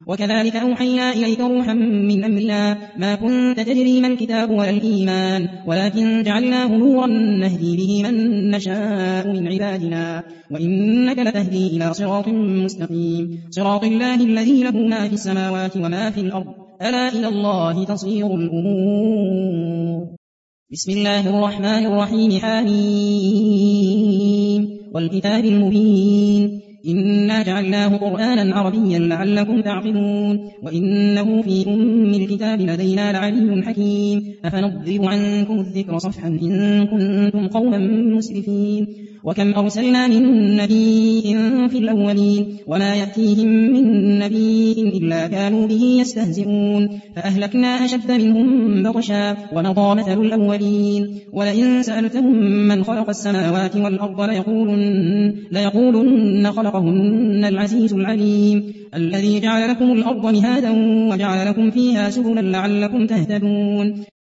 وكذلك أوحينا إليك روحا من أمرنا ما كنت تدري ما الكتاب ولا الإيمان ولكن جعلناه نورا نهدي به من نشاء من عبادنا وإنك لتهدي إلى صراط مستقيم صراط الله الذي له ما في السماوات وما في الأرض ألا إلى الله تصير الأمور. بسم الله الرحمن الرحيم حميم والكتاب المبين إنا جعلناه قرآنا عربيا لعلكم تعقلون وإنه في الكتاب لدينا لعلي حكيم أفنضرب عنكم الذكر صفحا إن كنتم قوما مسرفين وكم أرسلنا من نبي في الأولين وما يأتيهم من نبي إلا كانوا به يستهزئون فأهلكنا أشد منهم بطشا ومضى مثل الأولين ولئن سألتهم من خلق السماوات والأرض ليقولن خلقهن العزيز العليم الذي جعل لكم الأرض مهادا وجعل لكم فيها سبلا لعلكم تهتدون